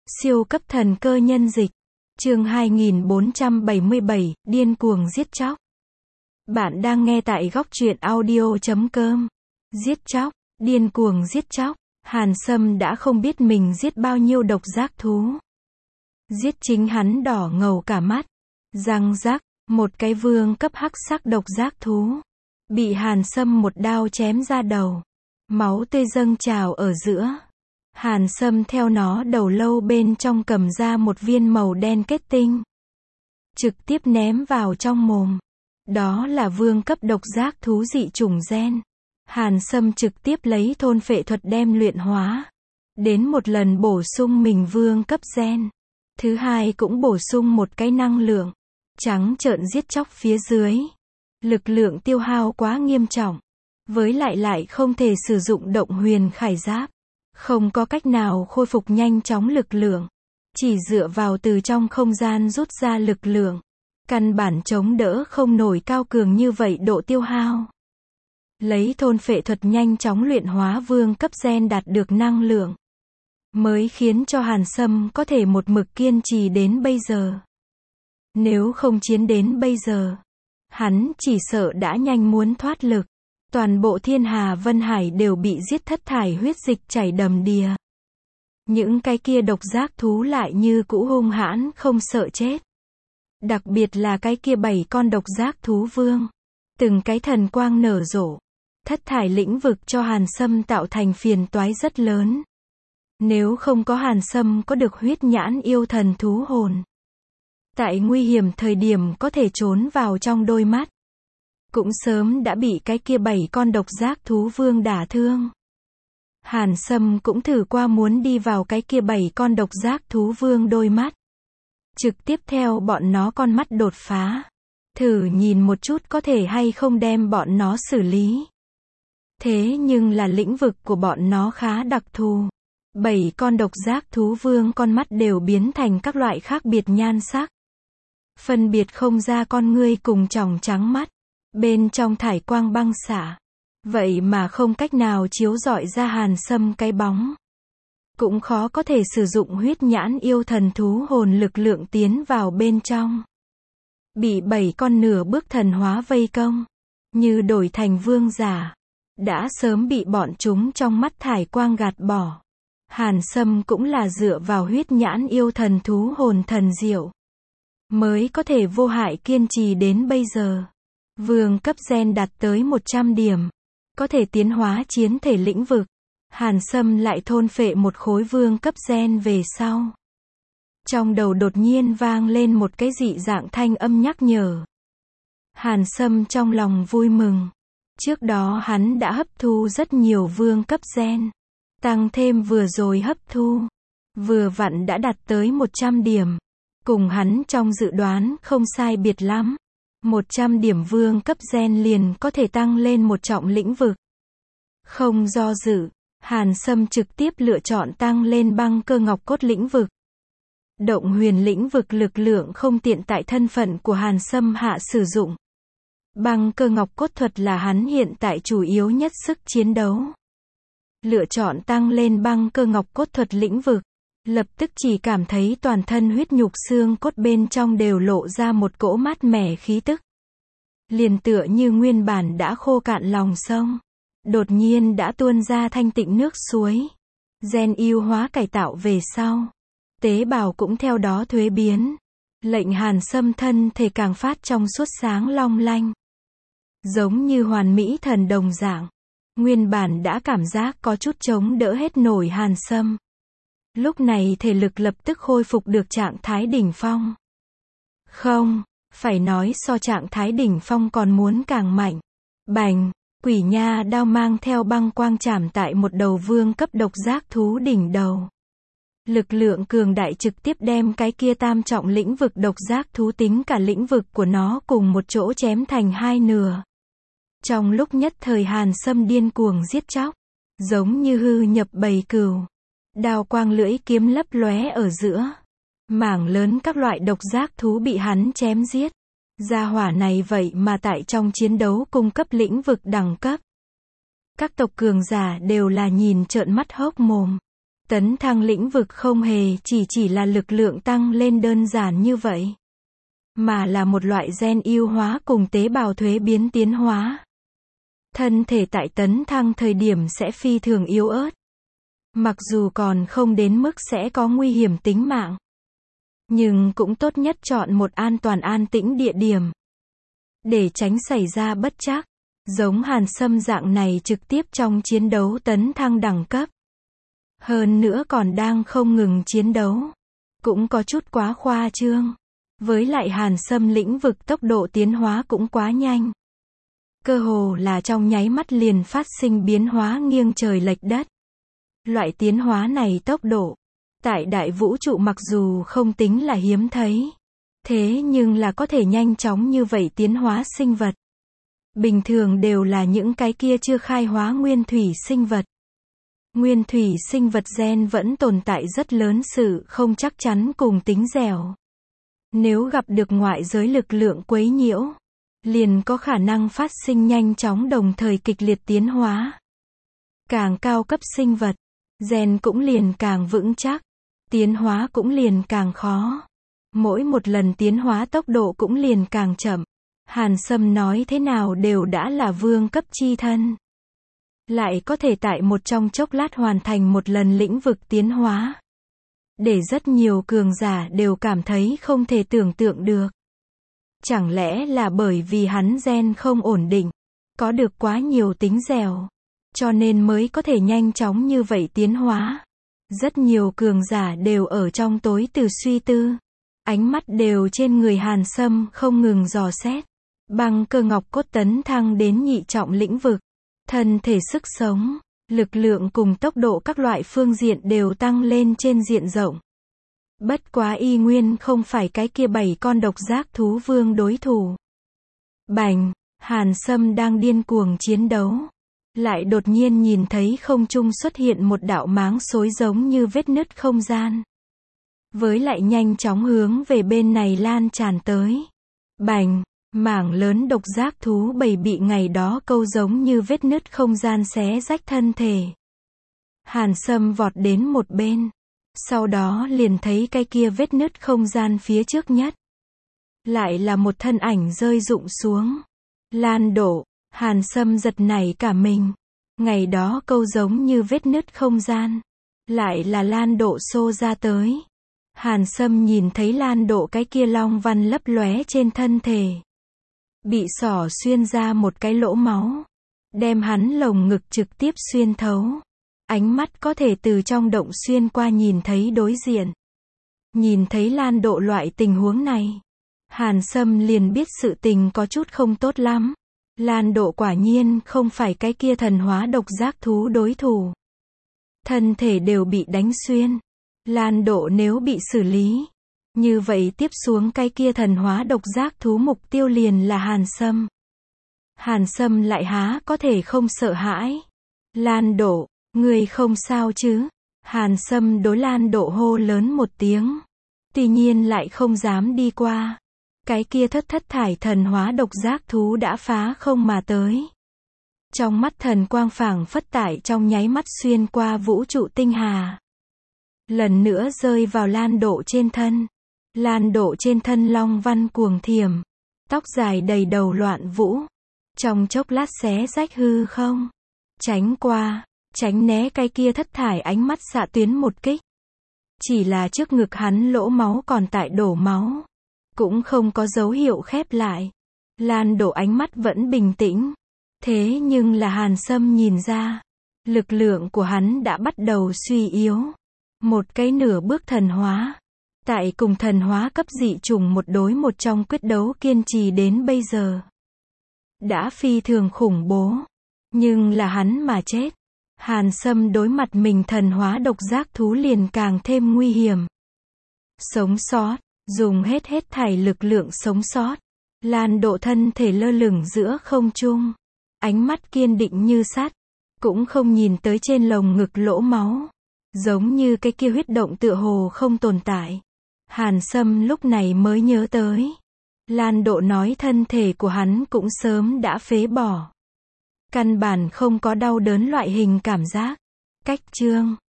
Siêu cấp thần cơ nhân dịch. Chương 2477, điên cuồng giết chóc. Bạn đang nghe tại góc truyện audio.com. Giết chóc, điên cuồng giết chóc. Hàn Sâm đã không biết mình giết bao nhiêu độc giác thú. Giết chính hắn đỏ ngầu cả mắt. Răng rắc, một cái vương cấp hắc sắc độc giác thú bị Hàn Sâm một đao chém ra đầu. Máu tươi dâng trào ở giữa. Hàn Sâm theo nó đầu lâu bên trong cầm ra một viên màu đen kết tinh, trực tiếp ném vào trong mồm. Đó là vương cấp độc giác thú dị chủng gen. Hàn Sâm trực tiếp lấy thôn phệ thuật đem luyện hóa. Đến một lần bổ sung mình vương cấp gen. Thứ hai cũng bổ sung một cái năng lượng. Trắng trợn giết chóc phía dưới. Lực lượng tiêu hao quá nghiêm trọng. Với lại không thể sử dụng động huyền khải giáp. Không có cách nào khôi phục nhanh chóng lực lượng. Chỉ dựa vào từ trong không gian rút ra lực lượng. Căn bản chống đỡ không nổi cao cường như vậy độ tiêu hao. Lấy thôn phệ thuật nhanh chóng luyện hóa vương cấp gen đạt được năng lượng. Mới khiến cho Hàn Sâm có thể một mực kiên trì đến bây giờ. Nếu không chiến đến bây giờ, hắn chỉ sợ đã nhanh muốn thoát lực. Toàn bộ thiên hà Vân Hải đều bị giết thất thải huyết dịch chảy đầm đìa. Những cái kia độc giác thú lại như cũ hung hãn không sợ chết. Đặc biệt là cái kia 7 con độc giác thú vương. Từng cái thần quang nở rộ. Thất thải lĩnh vực cho Hàn Sâm tạo thành phiền toái rất lớn. Nếu không có Hàn Sâm có được huyết nhãn yêu thần thú hồn. Tại nguy hiểm thời điểm có thể trốn vào trong đôi mắt. Cũng sớm đã bị cái kia 7 con độc giác thú vương đả thương. Hàn Sâm cũng thử qua muốn đi vào cái kia 7 con độc giác thú vương đôi mắt. Trực tiếp theo bọn nó con mắt đột phá. Thử nhìn một chút có thể hay không đem bọn nó xử lý. Thế nhưng là lĩnh vực của bọn nó khá đặc thù. 7 con độc giác thú vương con mắt đều biến thành các loại khác biệt nhan sắc. Phân biệt không ra con ngươi cùng tròng trắng mắt. Bên trong thải quang băng xả. Vậy mà không cách nào chiếu rọi ra Hàn Sâm cái bóng. Cũng khó có thể sử dụng huyết nhãn yêu thần thú hồn lực lượng tiến vào bên trong. Bị 7 con nửa bước thần hóa vây công. Như đổi thành vương giả. Đã sớm bị bọn chúng trong mắt thải quang gạt bỏ. Hàn Sâm cũng là dựa vào huyết nhãn yêu thần thú hồn thần diệu. Mới có thể vô hại kiên trì đến bây giờ. Vương cấp gen đạt tới 100 điểm. Có thể tiến hóa chiến thể lĩnh vực. Hàn Sâm lại thôn phệ một khối vương cấp gen về sau. Trong đầu đột nhiên vang lên một cái dị dạng thanh âm nhắc nhở. Hàn Sâm trong lòng vui mừng. Trước đó hắn đã hấp thu rất nhiều vương cấp gen. Tăng thêm vừa rồi hấp thu. Vừa vặn đã đạt tới 100 điểm. Cùng hắn trong dự đoán không sai biệt lắm. 100 điểm vương cấp gen liền có thể tăng lên một trọng lĩnh vực. Không do dự, Hàn Sâm trực tiếp lựa chọn tăng lên băng cơ ngọc cốt lĩnh vực. Động huyền lĩnh vực lực lượng không tiện tại thân phận của Hàn Sâm hạ sử dụng. Băng cơ ngọc cốt thuật là hắn hiện tại chủ yếu nhất sức chiến đấu. Lựa chọn tăng lên băng cơ ngọc cốt thuật lĩnh vực. Lập tức chỉ cảm thấy toàn thân huyết nhục xương cốt bên trong đều lộ ra một cỗ mát mẻ khí tức. Liền tựa như nguyên bản đã khô cạn lòng sông. Đột nhiên đã tuôn ra thanh tịnh nước suối. Gen yêu hóa cải tạo về sau. Tế bào cũng theo đó thuế biến. Lệnh Hàn Sâm thân thể càng phát trong suốt sáng long lanh. Giống như hoàn mỹ thần đồng dạng. Nguyên bản đã cảm giác có chút chống đỡ hết nổi Hàn Sâm. Lúc này thể lực lập tức khôi phục được trạng thái đỉnh phong. Không, phải nói so trạng thái đỉnh phong còn muốn càng mạnh. Bành, quỷ nha đao mang theo băng quang chạm tại một đầu vương cấp độc giác thú đỉnh đầu. Lực lượng cường đại trực tiếp đem cái kia tam trọng lĩnh vực độc giác thú tính cả lĩnh vực của nó cùng một chỗ chém thành hai nửa. Trong lúc nhất thời Hàn Sâm điên cuồng giết chóc. Giống như hư nhập bầy cừu. Đao quang lưỡi kiếm lấp lóe ở giữa. Mảng lớn các loại độc giác thú bị hắn chém giết. Gia hỏa này vậy mà tại trong chiến đấu cung cấp lĩnh vực đẳng cấp. Các tộc cường giả đều là nhìn trợn mắt hốc mồm. Tấn thăng lĩnh vực không hề chỉ là lực lượng tăng lên đơn giản như vậy, mà là một loại gen ưu hóa cùng tế bào thuế biến tiến hóa. Thân thể tại tấn thăng thời điểm sẽ phi thường yếu ớt. Mặc dù còn không đến mức sẽ có nguy hiểm tính mạng, nhưng cũng tốt nhất chọn một an toàn an tĩnh địa điểm, để tránh xảy ra bất trắc. Giống Hàn Sâm dạng này trực tiếp trong chiến đấu tấn thăng đẳng cấp. Hơn nữa còn đang không ngừng chiến đấu. Cũng có chút quá khoa trương. Với lại Hàn Sâm lĩnh vực tốc độ tiến hóa cũng quá nhanh. Cơ hồ là trong nháy mắt liền phát sinh biến hóa nghiêng trời lệch đất. Loại tiến hóa này tốc độ, tại đại vũ trụ mặc dù không tính là hiếm thấy, thế nhưng là có thể nhanh chóng như vậy tiến hóa sinh vật. Bình thường đều là những cái kia chưa khai hóa nguyên thủy sinh vật. Nguyên thủy sinh vật gen vẫn tồn tại rất lớn sự không chắc chắn cùng tính dẻo. Nếu gặp được ngoại giới lực lượng quấy nhiễu, liền có khả năng phát sinh nhanh chóng đồng thời kịch liệt tiến hóa. Càng cao cấp sinh vật, gen cũng liền càng vững chắc, tiến hóa cũng liền càng khó. Mỗi một lần tiến hóa tốc độ cũng liền càng chậm. Hàn Sâm nói thế nào đều đã là vương cấp chi thân. Lại có thể tại một trong chốc lát hoàn thành một lần lĩnh vực tiến hóa. Để rất nhiều cường giả đều cảm thấy không thể tưởng tượng được. Chẳng lẽ là bởi vì hắn gen không ổn định, có được quá nhiều tính dẻo, cho nên mới có thể nhanh chóng như vậy tiến hóa. Rất nhiều cường giả đều ở trong tối từ suy tư. Ánh mắt đều trên người Hàn Sâm không ngừng dò xét. Băng cơ ngọc cốt tấn thăng đến nhị trọng lĩnh vực. Thân thể sức sống, lực lượng cùng tốc độ các loại phương diện đều tăng lên trên diện rộng. Bất quá y nguyên không phải cái kia 7 con độc giác thú vương đối thủ. Bành, Hàn Sâm đang điên cuồng chiến đấu. Lại đột nhiên nhìn thấy không trung xuất hiện một đạo máng xối giống như vết nứt không gian. Với lại nhanh chóng hướng về bên này lan tràn tới. Bành, mảng lớn độc giác thú bầy bị ngày đó câu giống như vết nứt không gian xé rách thân thể. Hàn Sâm vọt đến một bên. Sau đó liền thấy cái kia vết nứt không gian phía trước nhất. Lại là một thân ảnh rơi rụng xuống. Lan Độ, Hàn Sâm giật nảy cả mình. Ngày đó câu giống như vết nứt không gian. Lại là Lan Độ xô ra tới. Hàn Sâm nhìn thấy Lan Độ cái kia long văn lấp lóe trên thân thể. Bị xỏ xuyên ra một cái lỗ máu. Đem hắn lồng ngực trực tiếp xuyên thấu. Ánh mắt có thể từ trong động xuyên qua nhìn thấy đối diện. Nhìn thấy Lan Độ loại tình huống này. Hàn Sâm liền biết sự tình có chút không tốt lắm. Lan Độ quả nhiên không phải cái kia thần hóa độc giác thú đối thủ. Thân thể đều bị đánh xuyên. Lan Độ nếu bị xử lý, như vậy tiếp xuống cái kia thần hóa độc giác thú mục tiêu liền là Hàn Sâm. Hàn Sâm lại há có thể không sợ hãi. Lan Độ, người không sao chứ? Hàn Sâm đối Lan Độ hô lớn một tiếng. Tuy nhiên lại không dám đi qua. Cái kia thất thải thần hóa độc giác thú đã phá không mà tới. Trong mắt thần quang phảng phất tải trong nháy mắt xuyên qua vũ trụ tinh hà. Lần nữa rơi vào Lan Độ trên thân. Lan Độ trên thân long văn cuồng thiểm. Tóc dài đầy đầu loạn vũ. Trong chốc lát xé rách hư không. Tránh qua, tránh né cái kia thất thải ánh mắt xạ tuyến một kích. Chỉ là trước ngực hắn lỗ máu còn tại đổ máu. Cũng không có dấu hiệu khép lại. Lan Độ ánh mắt vẫn bình tĩnh. Thế nhưng là Hàn Sâm nhìn ra. Lực lượng của hắn đã bắt đầu suy yếu. Một cái nửa bước thần hóa. Tại cùng thần hóa cấp dị chủng một đối một trong quyết đấu kiên trì đến bây giờ. Đã phi thường khủng bố. Nhưng là hắn mà chết. Hàn Sâm đối mặt mình thần hóa độc giác thú liền càng thêm nguy hiểm. Sống sót, dùng hết thảy lực lượng sống sót. Lan Độ thân thể lơ lửng giữa không trung. Ánh mắt kiên định như sắt. Cũng không nhìn tới trên lồng ngực lỗ máu. Giống như cái kia huyết động tựa hồ không tồn tại. Hàn Sâm lúc này mới nhớ tới. Lan Độ nói thân thể của hắn cũng sớm đã phế bỏ. Căn bản không có đau đớn loại hình cảm giác. Cách chương